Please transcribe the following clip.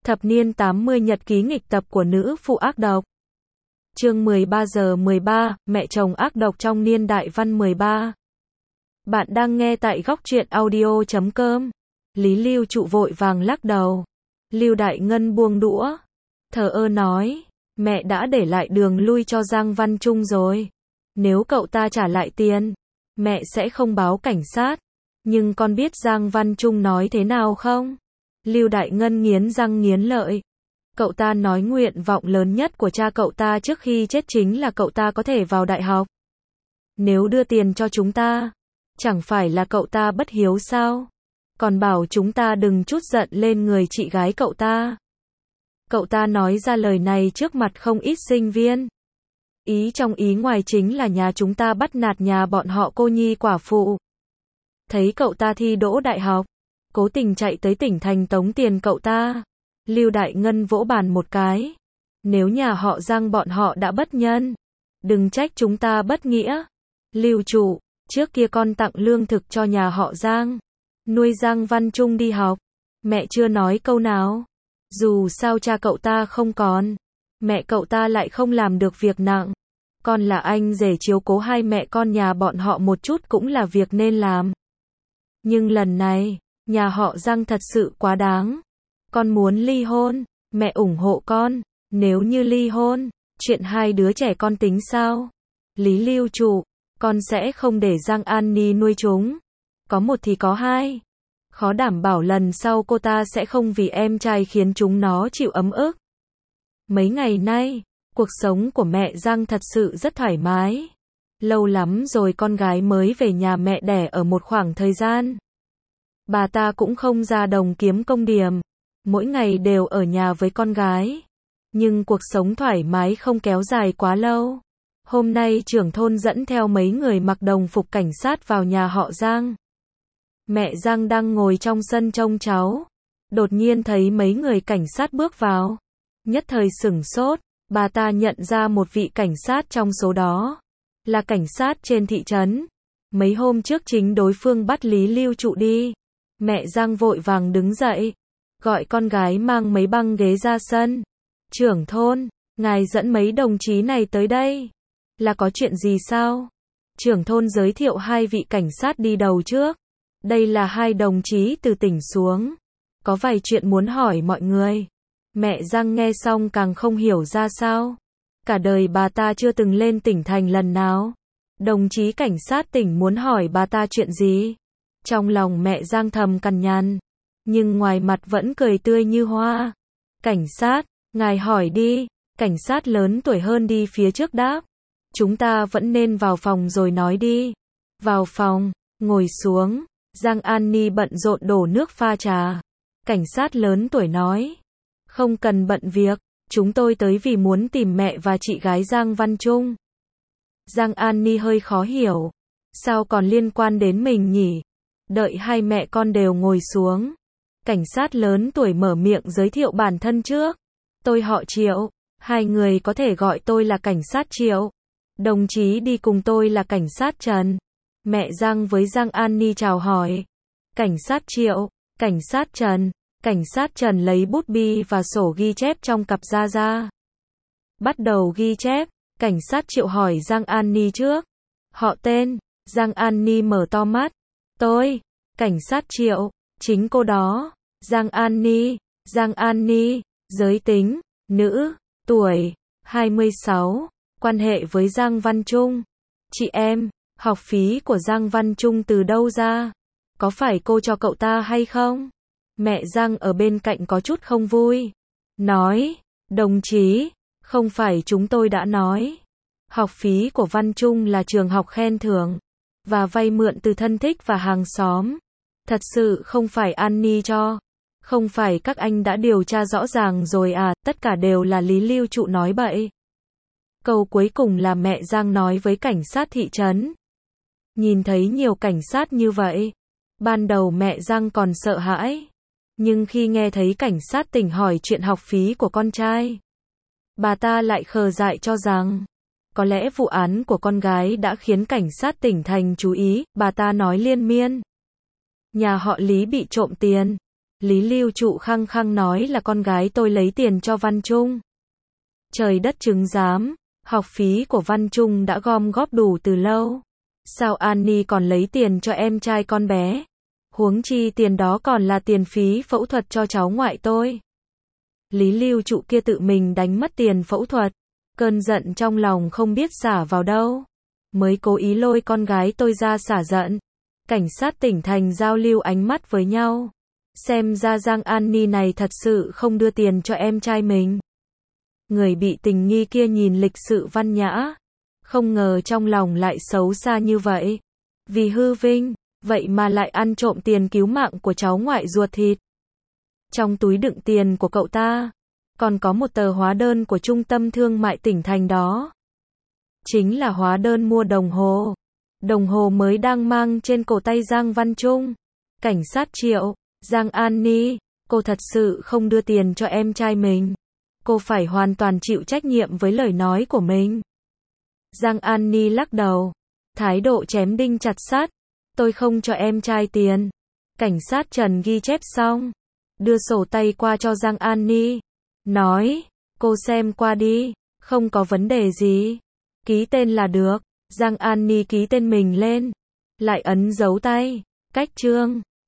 Thập niên 80 nhật ký nghịch tập của nữ phụ ác độc. Chương 13 giờ 13, mẹ chồng ác độc trong niên đại văn 13. Bạn đang nghe tại góc truyện audio.com. Lý Lưu Trụ vội vàng lắc đầu. Lưu Đại Ngân buông đũa, thờ ơ nói, mẹ đã để lại đường lui cho Giang Văn Trung rồi. Nếu cậu ta trả lại tiền, mẹ sẽ không báo cảnh sát. Nhưng con biết Giang Văn Trung nói thế nào không? Lưu Đại Ngân nghiến răng nghiến lợi. Cậu ta nói nguyện vọng lớn nhất của cha cậu ta trước khi chết chính là cậu ta có thể vào đại học. Nếu đưa tiền cho chúng ta, chẳng phải là cậu ta bất hiếu sao? Còn bảo chúng ta đừng trút giận lên người chị gái cậu ta. Cậu ta nói ra lời này trước mặt không ít sinh viên. Ý trong ý ngoài chính là nhà chúng ta bắt nạt nhà bọn họ cô nhi quả phụ. Thấy cậu ta thi đỗ đại học, cố tình chạy tới tỉnh thành tống tiền cậu ta. Lưu Đại Ngân vỗ bàn một cái. Nếu nhà họ Giang bọn họ đã bất nhân, đừng trách chúng ta bất nghĩa. Lưu Trụ, trước kia con tặng lương thực cho nhà họ Giang, nuôi Giang Văn Trung đi học. Mẹ chưa nói câu nào. Dù sao cha cậu ta không còn, mẹ cậu ta lại không làm được việc nặng. Con là anh rể chiếu cố hai mẹ con nhà bọn họ một chút cũng là việc nên làm. Nhưng lần này, nhà họ Giang thật sự quá đáng. Con muốn ly hôn, mẹ ủng hộ con. Nếu như ly hôn, chuyện hai đứa trẻ con tính sao? Lý Lưu Trụ, con sẽ không để Giang An Ni nuôi chúng. Có một thì có hai. Khó đảm bảo lần sau cô ta sẽ không vì em trai khiến chúng nó chịu ấm ức. Mấy ngày nay, cuộc sống của mẹ Giang thật sự rất thoải mái. Lâu lắm rồi con gái mới về nhà mẹ đẻ ở một khoảng thời gian. Bà ta cũng không ra đồng kiếm công điểm, mỗi ngày đều ở nhà với con gái. Nhưng cuộc sống thoải mái không kéo dài quá lâu. Hôm nay trưởng thôn dẫn theo mấy người mặc đồng phục cảnh sát vào nhà họ Giang. Mẹ Giang đang ngồi trong sân trông cháu, đột nhiên thấy mấy người cảnh sát bước vào. Nhất thời sửng sốt, bà ta nhận ra một vị cảnh sát trong số đó, là cảnh sát trên thị trấn. Mấy hôm trước chính đối phương bắt Lý Lưu Trụ đi. Mẹ Giang vội vàng đứng dậy, gọi con gái mang mấy băng ghế ra sân. Trưởng thôn, ngài dẫn mấy đồng chí này tới đây, là có chuyện gì sao? Trưởng thôn giới thiệu hai vị cảnh sát đi đầu trước. Đây là hai đồng chí từ tỉnh xuống, có vài chuyện muốn hỏi mọi người. Mẹ Giang nghe xong càng không hiểu ra sao. Cả đời bà ta chưa từng lên tỉnh thành lần nào. Đồng chí cảnh sát tỉnh muốn hỏi bà ta chuyện gì? Trong lòng mẹ Giang thầm cằn nhằn, nhưng ngoài mặt vẫn cười tươi như hoa. Cảnh sát, ngài hỏi đi. Cảnh sát lớn tuổi hơn đi phía trước đáp. Chúng ta vẫn nên vào phòng rồi nói đi. Vào phòng, ngồi xuống. Giang An Ni bận rộn đổ nước pha trà. Cảnh sát lớn tuổi nói. Không cần bận việc, chúng tôi tới vì muốn tìm mẹ và chị gái Giang Văn Trung. Giang An Ni hơi khó hiểu. Sao còn liên quan đến mình nhỉ? Đợi hai mẹ con đều ngồi xuống. Cảnh sát lớn tuổi mở miệng giới thiệu bản thân trước. Tôi họ Triệu, hai người có thể gọi tôi là cảnh sát Triệu. Đồng chí đi cùng tôi là cảnh sát Trần. Mẹ Giang với Giang An Ni chào hỏi. Cảnh sát Triệu, cảnh sát Trần. Cảnh sát Trần lấy bút bi và sổ ghi chép trong cặp ra. Bắt đầu ghi chép, cảnh sát Triệu hỏi Giang An Ni trước. Họ tên, Giang An Ni mở to mắt. Tôi, cảnh sát Triệu, chính cô đó. Giang An Ni, giới tính, nữ, tuổi, 26, quan hệ với Giang Văn Trung. Chị em, học phí của Giang Văn Trung từ đâu ra? Có phải cô cho cậu ta hay không? Mẹ Giang ở bên cạnh có chút không vui. Nói, đồng chí, không phải chúng tôi đã nói. Học phí của Văn Trung là trường học khen thưởng, và vay mượn từ thân thích và hàng xóm. Thật sự không phải An Ni cho. Không phải các anh đã điều tra rõ ràng rồi à, tất cả đều là Lý Lưu Trụ nói bậy. Câu cuối cùng là mẹ Giang nói với cảnh sát thị trấn. Nhìn thấy nhiều cảnh sát như vậy, ban đầu mẹ Giang còn sợ hãi. Nhưng khi nghe thấy cảnh sát tỉnh hỏi chuyện học phí của con trai, bà ta lại khờ dại cho rằng, có lẽ vụ án của con gái đã khiến cảnh sát tỉnh thành chú ý. Bà ta nói liên miên. Nhà họ Lý bị trộm tiền. Lý Lưu Trụ khăng khăng nói là con gái tôi lấy tiền cho Văn Trung. Trời đất chứng giám, học phí của Văn Trung đã gom góp đủ từ lâu. Sao Annie còn lấy tiền cho em trai con bé? Huống chi tiền đó còn là tiền phí phẫu thuật cho cháu ngoại tôi. Lý Lưu Trụ kia tự mình đánh mất tiền phẫu thuật. Cơn giận trong lòng không biết xả vào đâu. Mới cố ý lôi con gái tôi ra xả giận. Cảnh sát tỉnh thành giao lưu ánh mắt với nhau. Xem ra Giang Annie này thật sự không đưa tiền cho em trai mình. Người bị tình nghi kia nhìn lịch sự văn nhã. Không ngờ trong lòng lại xấu xa như vậy. Vì hư vinh, vậy mà lại ăn trộm tiền cứu mạng của cháu ngoại ruột thịt. Trong túi đựng tiền của cậu ta, còn có một tờ hóa đơn của trung tâm thương mại tỉnh thành đó. Chính là hóa đơn mua đồng hồ. Đồng hồ mới đang mang trên cổ tay Giang Văn Trung. Cảnh sát Triệu, Giang Annie, cô thật sự không đưa tiền cho em trai mình. Cô phải hoàn toàn chịu trách nhiệm với lời nói của mình. Giang Annie lắc đầu, thái độ chém đinh chặt sắt. Tôi không cho em trai tiền. Cảnh sát Trần ghi chép xong, đưa sổ tay qua cho Giang Annie. Nói, cô xem qua đi, không có vấn đề gì. Ký tên là được. Giang Annie ký tên mình lên, lại ấn dấu tay. Cách chương.